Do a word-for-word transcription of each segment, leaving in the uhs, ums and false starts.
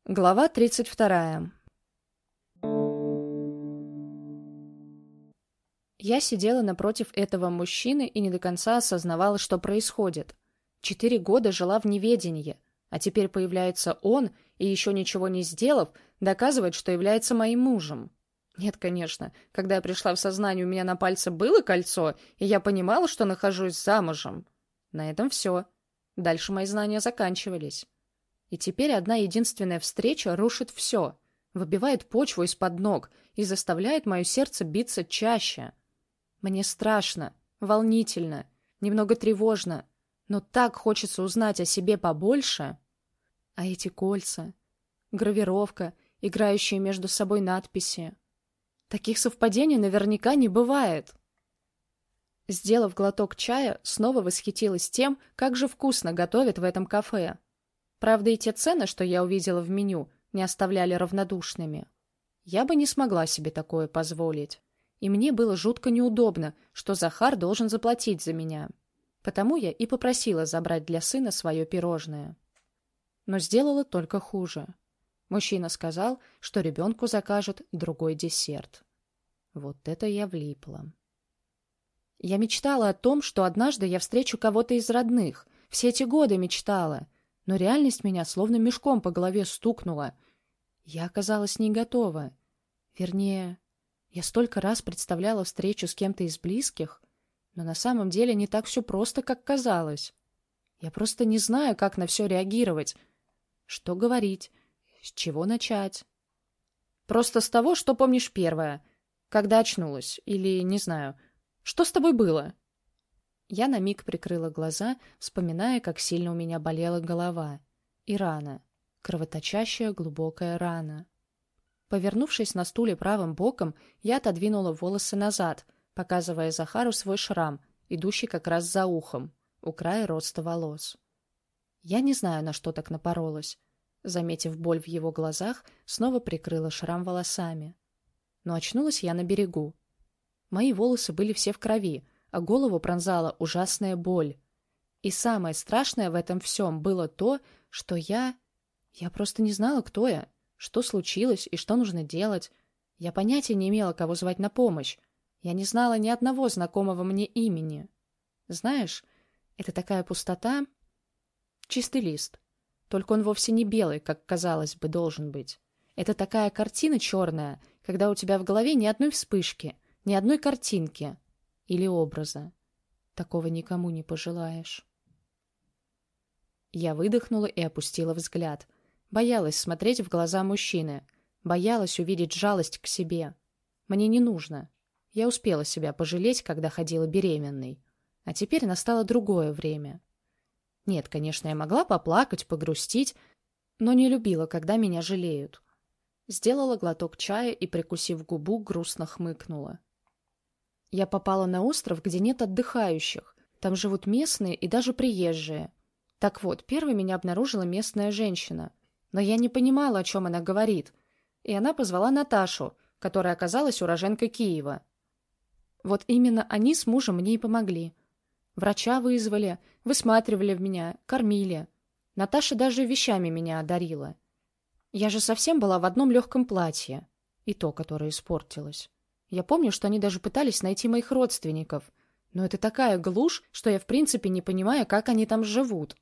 Глава тридцать вторая. Я сидела напротив этого мужчины и не до конца осознавала, что происходит. Четыре года жила в неведении, а теперь появляется он и, еще ничего не сделав, доказывает, что является моим мужем. Нет, конечно, когда я пришла в сознание, у меня на пальце было кольцо, и я понимала, что нахожусь замужем. На этом все. Дальше мои знания заканчивались. И теперь одна единственная встреча рушит все, выбивает почву из-под ног и заставляет мое сердце биться чаще. Мне страшно, волнительно, немного тревожно, но так хочется узнать о себе побольше. А эти кольца, гравировка, играющие между собой надписи. Таких совпадений наверняка не бывает. Сделав глоток чая, снова восхитилась тем, как же вкусно готовят в этом кафе. Правда, и те цены, что я увидела в меню, не оставляли равнодушными. Я бы не смогла себе такое позволить. И мне было жутко неудобно, что Захар должен заплатить за меня. Потому я и попросила забрать для сына свое пирожное. Но сделала только хуже. Мужчина сказал, что ребенку закажет другой десерт. Вот это я влипла. Я мечтала о том, что однажды я встречу кого-то из родных. Все эти годы мечтала. Но реальность меня словно мешком по голове стукнула. Я оказалась не готова. Вернее, я столько раз представляла встречу с кем-то из близких, но на самом деле не так все просто, как казалось. Я просто не знаю, как на все реагировать. Что говорить? С чего начать? Просто с того, что помнишь первое, когда очнулась. Или, не знаю, что с тобой было? Я на миг прикрыла глаза, вспоминая, как сильно у меня болела голова. И рана. Кровоточащая глубокая рана. Повернувшись на стуле правым боком, я отодвинула волосы назад, показывая Захару свой шрам, идущий как раз за ухом, у края роста волос. Я не знаю, на что так напоролась. Заметив боль в его глазах, снова прикрыла шрам волосами. Но очнулась я на берегу. Мои волосы были все в крови, а голову пронзала ужасная боль. И самое страшное в этом всем было то, что я... Я просто не знала, кто я, что случилось и что нужно делать. Я понятия не имела, кого звать на помощь. Я не знала ни одного знакомого мне имени. Знаешь, это такая пустота... Чистый лист. Только он вовсе не белый, как, казалось бы, должен быть. Это такая картина черная, когда у тебя в голове ни одной вспышки, ни одной картинки. Или образа. Такого никому не пожелаешь. Я выдохнула и опустила взгляд. Боялась смотреть в глаза мужчины. Боялась увидеть жалость к себе. Мне не нужно. Я успела себя пожалеть, когда ходила беременной. А теперь настало другое время. Нет, конечно, я могла поплакать, погрустить, но не любила, когда меня жалеют. Сделала глоток чая и, прикусив губу, грустно хмыкнула. Я попала на остров, где нет отдыхающих. Там живут местные и даже приезжие. Так вот, первой меня обнаружила местная женщина. Но я не понимала, о чем она говорит. И она позвала Наташу, которая оказалась уроженкой Киева. Вот именно они с мужем мне и помогли. Врача вызвали, высматривали в меня, кормили. Наташа даже вещами меня одарила. Я же совсем была в одном легком платье. И то, которое испортилось. Я помню, что они даже пытались найти моих родственников. Но это такая глушь, что я в принципе не понимаю, как они там живут.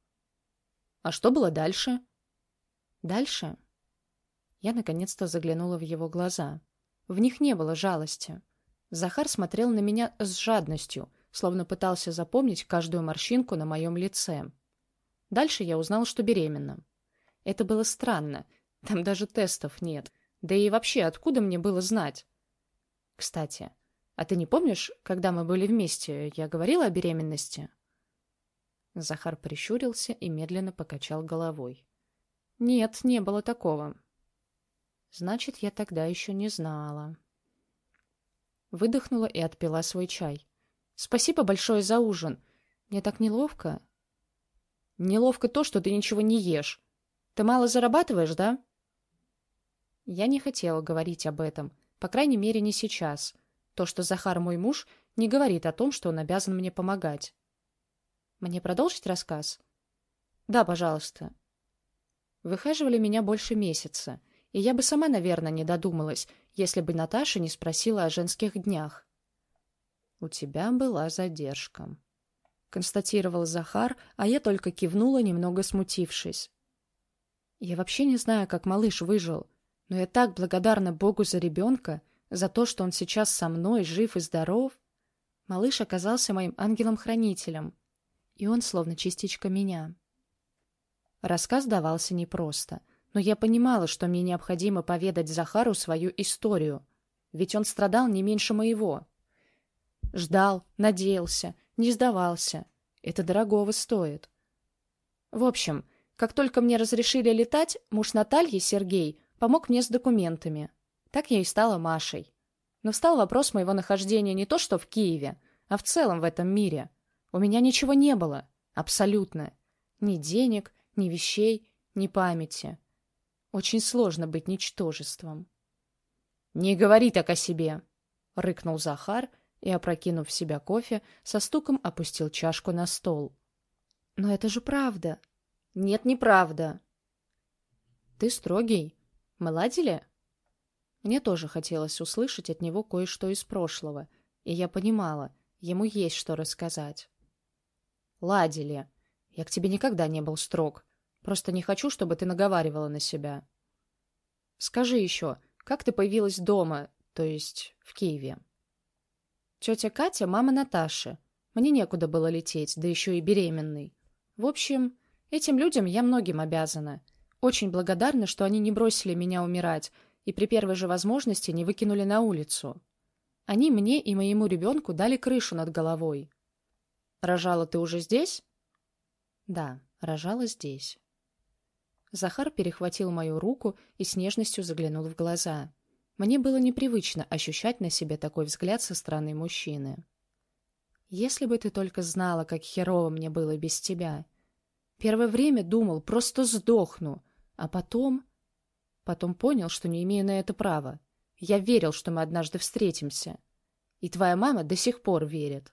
А что было дальше? Дальше? Я наконец-то заглянула в его глаза. В них не было жалости. Захар смотрел на меня с жадностью, словно пытался запомнить каждую морщинку на моем лице. Дальше я узнала, что беременна. Это было странно. Там даже тестов нет. Да и вообще, откуда мне было знать? Кстати, а ты не помнишь, когда мы были вместе, я говорила о беременности? Захар прищурился и медленно покачал головой. Нет, не было такого. Значит, я тогда еще не знала. Выдохнула и отпила свой чай. Спасибо большое за ужин. Мне так неловко. Неловко то, что ты ничего не ешь. Ты мало зарабатываешь, да? Я не хотела говорить об этом. По крайней мере, не сейчас. То, что Захар мой муж, не говорит о том, что он обязан мне помогать. Мне продолжить рассказ? Да, пожалуйста. Выхаживали меня больше месяца, и я бы сама, наверное, не додумалась, если бы Наташа не спросила о женских днях. «У тебя была задержка», — констатировал Захар, а я только кивнула, немного смутившись. Я вообще не знаю, как малыш выжил, но я так благодарна Богу за ребенка, за то, что он сейчас со мной, жив и здоров. Малыш оказался моим ангелом-хранителем, и он словно частичка меня. Рассказ давался непросто, но я понимала, что мне необходимо поведать Захару свою историю, ведь он страдал не меньше моего. Ждал, надеялся, не сдавался. Это дорогого стоит. В общем, как только мне разрешили летать, муж Натальи, Сергей, помог мне с документами. Так я и стала Машей. Но встал вопрос моего нахождения не то что в Киеве, а в целом в этом мире. У меня ничего не было. Абсолютно. Ни денег, ни вещей, ни памяти. Очень сложно быть ничтожеством. «Не говори так о себе!» — рыкнул Захар и, опрокинув в себя кофе, со стуком опустил чашку на стол. «Но это же правда!» «Нет, неправда!» «Ты строгий. Мы ладили?» Мне тоже хотелось услышать от него кое-что из прошлого, и я понимала, ему есть что рассказать. «Ладили. Я к тебе никогда не был строг. Просто не хочу, чтобы ты наговаривала на себя. Скажи еще, как ты появилась дома, то есть в Киеве?» «Тетя Катя — мама Наташи. Мне некуда было лететь, да еще и беременной. В общем, этим людям я многим обязана. Очень благодарна, что они не бросили меня умирать и при первой же возможности не выкинули на улицу. Они мне и моему ребенку дали крышу над головой». «Рожала ты уже здесь?» «Да, рожала здесь». Захар перехватил мою руку и с нежностью заглянул в глаза. Мне было непривычно ощущать на себе такой взгляд со стороны мужчины. «Если бы ты только знала, как херово мне было без тебя. Первое время думал, просто сдохну, а потом... Потом понял, что не имею на это права. Я верил, что мы однажды встретимся. И твоя мама до сих пор верит».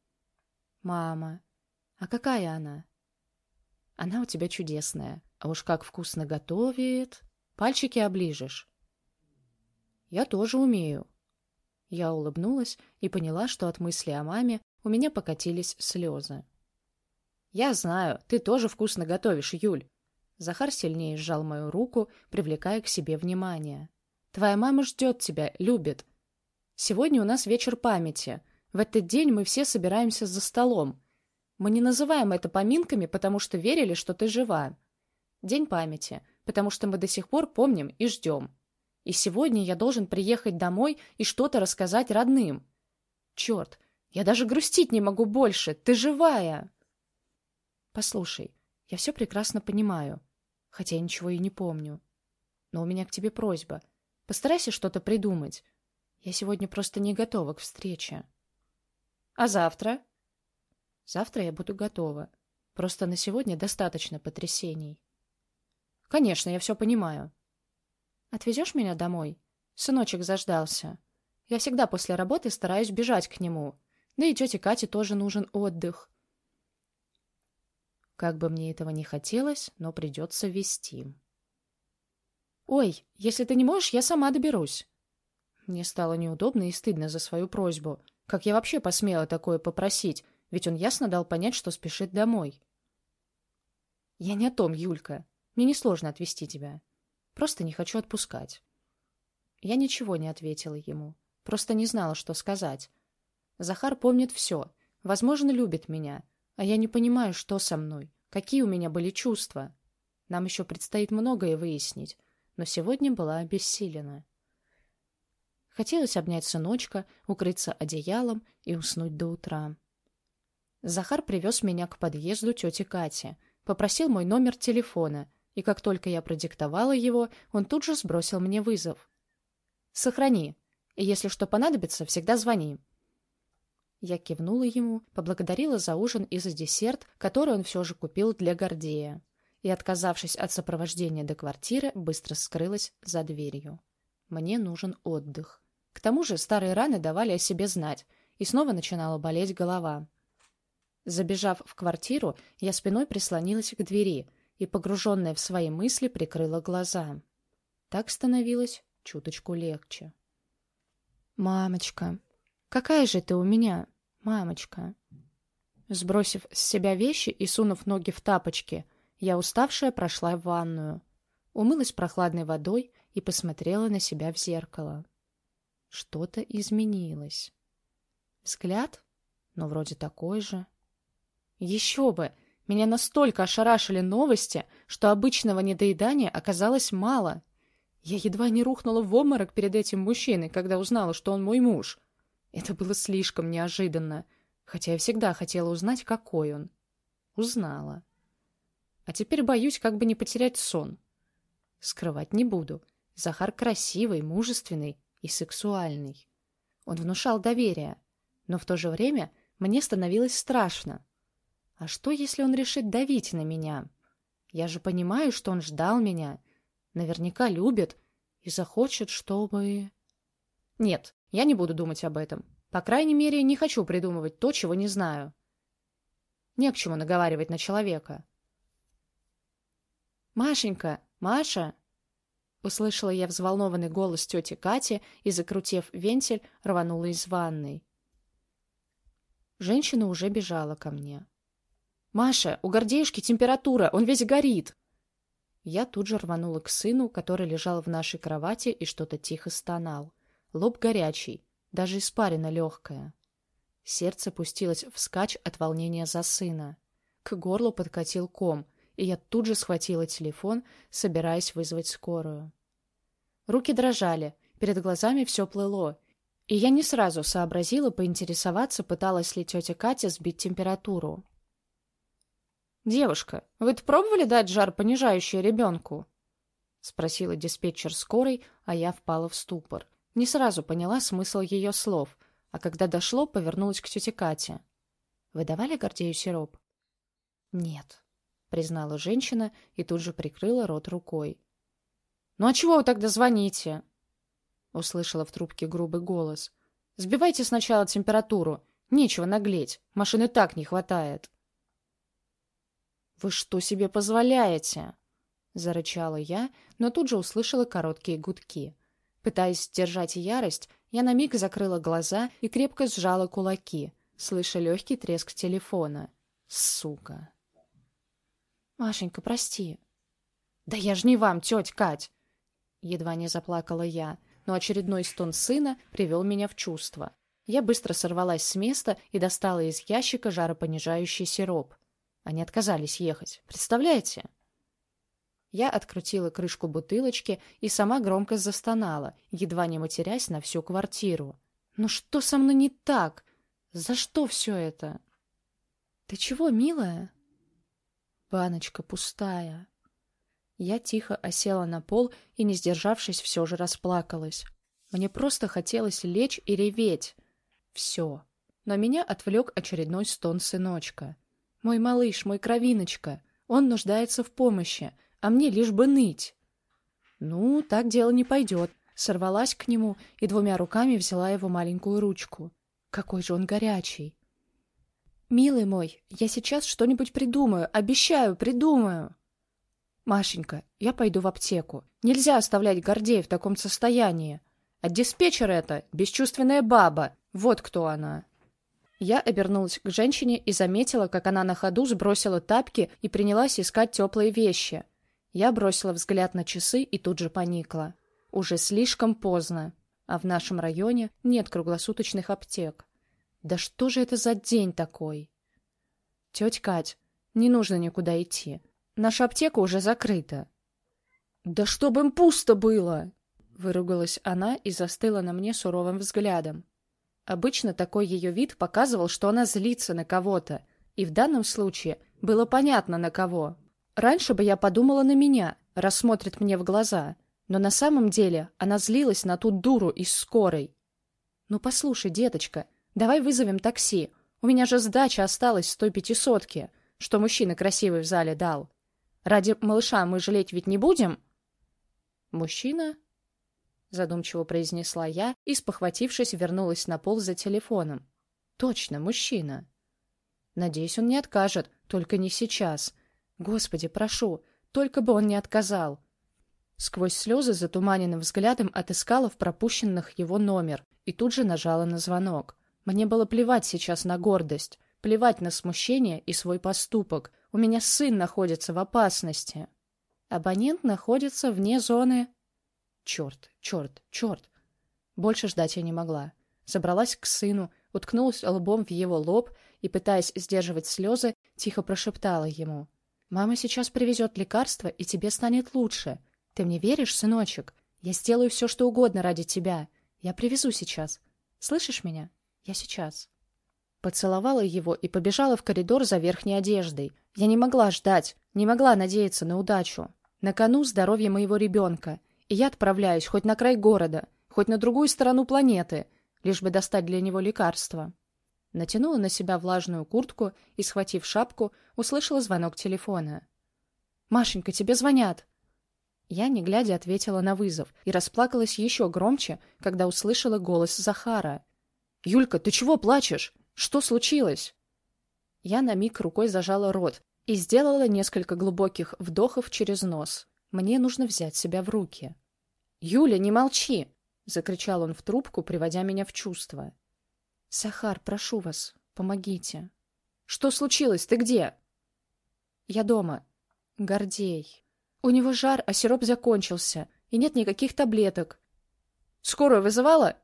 «Мама? А какая она?» «Она у тебя чудесная. А уж как вкусно готовит. Пальчики оближешь». «Я тоже умею». Я улыбнулась и поняла, что от мысли о маме у меня покатились слезы. «Я знаю, ты тоже вкусно готовишь, Юль». Захар сильнее сжал мою руку, привлекая к себе внимание. «Твоя мама ждет тебя, любит. Сегодня у нас вечер памяти. В этот день мы все собираемся за столом. Мы не называем это поминками, потому что верили, что ты жива. День памяти, потому что мы до сих пор помним и ждем. И сегодня я должен приехать домой и что-то рассказать родным. Черт, я даже грустить не могу больше. Ты живая!» «Послушай, я все прекрасно понимаю, хотя я ничего и не помню. Но у меня к тебе просьба. Постарайся что-то придумать. Я сегодня просто не готова к встрече». «А завтра?» «Завтра я буду готова. Просто на сегодня достаточно потрясений». «Конечно, я все понимаю». «Отвезешь меня домой? Сыночек заждался. Я всегда после работы стараюсь бежать к нему. Да и тете Кате тоже нужен отдых». Как бы мне этого не хотелось, но придется везти. «Ой, если ты не можешь, я сама доберусь». Мне стало неудобно и стыдно за свою просьбу. Как я вообще посмела такое попросить, ведь он ясно дал понять, что спешит домой. «Я не о том, Юлька. Мне несложно отвезти тебя. Просто не хочу отпускать». Я ничего не ответила ему. Просто не знала, что сказать. Захар помнит все. Возможно, любит меня. А я не понимаю, что со мной. Какие у меня были чувства. Нам еще предстоит многое выяснить. Но сегодня была обессилена. Хотелось обнять сыночка, укрыться одеялом и уснуть до утра. Захар привез меня к подъезду тети Кати. Попросил мой номер телефона. И как только я продиктовала его, он тут же сбросил мне вызов. «Сохрани. И если что понадобится, всегда звони». Я кивнула ему, поблагодарила за ужин и за десерт, который он все же купил для Гордея, и, отказавшись от сопровождения до квартиры, быстро скрылась за дверью. Мне нужен отдых. К тому же старые раны давали о себе знать, и снова начинала болеть голова. Забежав в квартиру, я спиной прислонилась к двери и, погруженная в свои мысли, прикрыла глаза. Так становилось чуточку легче. «Мамочка, какая же ты у меня, мамочка?» Сбросив с себя вещи и сунув ноги в тапочки, я, уставшая, прошла в ванную. Умылась прохладной водой и посмотрела на себя в зеркало. Что-то изменилось. Взгляд? Ну, вроде такой же. Еще бы! Меня настолько ошарашили новости, что обычного недоедания оказалось мало. Я едва не рухнула в обморок перед этим мужчиной, когда узнала, что он мой муж. Это было слишком неожиданно, хотя я всегда хотела узнать, какой он. Узнала. А теперь боюсь, как бы не потерять сон. Скрывать не буду. Захар красивый, мужественный и сексуальный. Он внушал доверие, но в то же время мне становилось страшно. А что, если он решит давить на меня? Я же понимаю, что он ждал меня, наверняка любит и захочет, чтобы... Нет, я не буду думать об этом. По крайней мере, не хочу придумывать то, чего не знаю. Не к чему наговаривать на человека. «Машенька! Маша!» Услышала я взволнованный голос тети Кати и, закрутив вентиль, рванула из ванной. Женщина уже бежала ко мне. «Маша, у Гордеюшки температура, он весь горит!» Я тут же рванула к сыну, который лежал в нашей кровати и что-то тихо стонал. Лоб горячий, даже испарина легкая. Сердце пустилось вскачь от волнения за сына. К горлу подкатил ком, и я тут же схватила телефон, собираясь вызвать скорую. Руки дрожали, перед глазами все плыло, и я не сразу сообразила поинтересоваться, пыталась ли тетя Катя сбить температуру. «Девушка, вы-то пробовали дать жар понижающий ребенку?» — спросила диспетчер скорой, а я впала в ступор. Не сразу поняла смысл ее слов, а когда дошло, повернулась к тете Кате. «Вы давали Гордею сироп?» «Нет», — признала женщина и тут же прикрыла рот рукой. «Ну а чего вы тогда звоните?» — услышала в трубке грубый голос. «Сбивайте сначала температуру. Нечего наглеть. Машин и так не хватает». «Вы что себе позволяете?» — зарычала я, но тут же услышала короткие гудки. Пытаясь сдержать ярость, я на миг закрыла глаза и крепко сжала кулаки, слыша легкий треск телефона. «Сука!» «Машенька, прости». «Да я ж не вам, тетя Кать!» Едва не заплакала я, но очередной стон сына привел меня в чувство. Я быстро сорвалась с места и достала из ящика жаропонижающий сироп. Они отказались ехать. Представляете? Я открутила крышку бутылочки и сама громко застонала, едва не матерясь на всю квартиру. «Ну что со мной не так? За что все это?» «Ты чего, милая?» Баночка пустая. Я тихо осела на пол и, не сдержавшись, все же расплакалась. Мне просто хотелось лечь и реветь. Все. Но меня отвлек очередной стон сыночка. Мой малыш, мой кровиночка, он нуждается в помощи, а мне лишь бы ныть. Ну, так дело не пойдет. Сорвалась к нему и двумя руками взяла его маленькую ручку. Какой же он горячий. «Милый мой, я сейчас что-нибудь придумаю, обещаю, придумаю!» «Машенька, я пойду в аптеку. Нельзя оставлять Гордея в таком состоянии. А диспетчер это бесчувственная баба. Вот кто она!» Я обернулась к женщине и заметила, как она на ходу сбросила тапки и принялась искать теплые вещи. Я бросила взгляд на часы и тут же поникла. Уже слишком поздно, а в нашем районе нет круглосуточных аптек. Да что же это за день такой? Тетя Кать, не нужно никуда идти. Наша аптека уже закрыта. Да чтобы им пусто было! Выругалась она и застыла на мне суровым взглядом. Обычно такой ее вид показывал, что она злится на кого-то, и в данном случае было понятно, на кого. Раньше бы я подумала на меня, раз смотрит мне в глаза, но на самом деле она злилась на ту дуру из скорой. «Ну послушай, деточка, давай вызовем такси, у меня же сдача осталась с той пятисотки, что мужчина красивый в зале дал. Ради малыша мы жалеть ведь не будем?» «Мужчина?» — задумчиво произнесла я и, спохватившись, вернулась на пол за телефоном. «Точно, мужчина. Надеюсь, он не откажет, только не сейчас. Господи, прошу, только бы он не отказал. Сквозь слезы затуманенным взглядом отыскала в пропущенных его номер и тут же нажала на звонок. Мне было плевать сейчас на гордость, плевать на смущение и свой поступок. У меня сын находится в опасности. Абонент находится вне зоны... Черт, черт, черт. Больше ждать я не могла. Забралась к сыну, уткнулась лбом в его лоб и, пытаясь сдерживать слезы, тихо прошептала ему: «Мама сейчас привезет лекарство, и тебе станет лучше. Ты мне веришь, сыночек? Я сделаю все, что угодно ради тебя. Я привезу сейчас. Слышишь меня? Я сейчас». Поцеловала его и побежала в коридор за верхней одеждой. Я не могла ждать, не могла надеяться на удачу. На кону здоровье моего ребенка, и я отправляюсь хоть на край города, хоть на другую сторону планеты, лишь бы достать для него лекарство. Натянула на себя влажную куртку и, схватив шапку, услышала звонок телефона. «Машенька, тебе звонят!» Я, не глядя, ответила на вызов и расплакалась еще громче, когда услышала голос Захара. «Юлька, ты чего плачешь? Что случилось?» Я на миг рукой зажала рот и сделала несколько глубоких вдохов через нос. Мне нужно взять себя в руки. «Юля, не молчи!» — закричал он в трубку, приводя меня в чувство. «Захар, прошу вас, помогите». «Что случилось? Ты где?» «Я дома. Гордей. У него жар, а сироп закончился, и нет никаких таблеток». «Скорую вызывала?»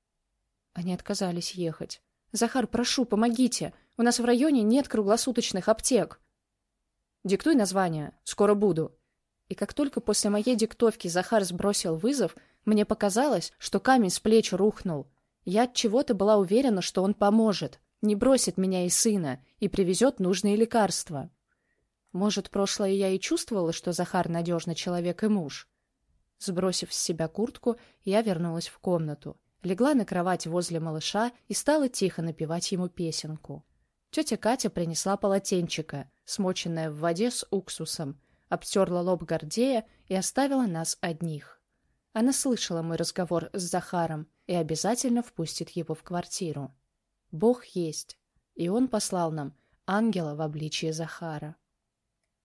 Они отказались ехать. «Захар, прошу, помогите. У нас в районе нет круглосуточных аптек». «Диктуй название. Скоро буду». И как только после моей диктовки Захар сбросил вызов, мне показалось, что камень с плеч рухнул. Я от чего-то была уверена, что он поможет, не бросит меня и сына и привезет нужные лекарства. Может, прошлое я и чувствовала, что Захар надежный человек и муж. Сбросив с себя куртку, я вернулась в комнату, легла на кровать возле малыша и стала тихо напевать ему песенку. Тетя Катя принесла полотенчика, смоченное в воде с уксусом, обтерла лоб Гордея и оставила нас одних. Она слышала мой разговор с Захаром и обязательно впустит его в квартиру. Бог есть, и он послал нам ангела в обличье Захара.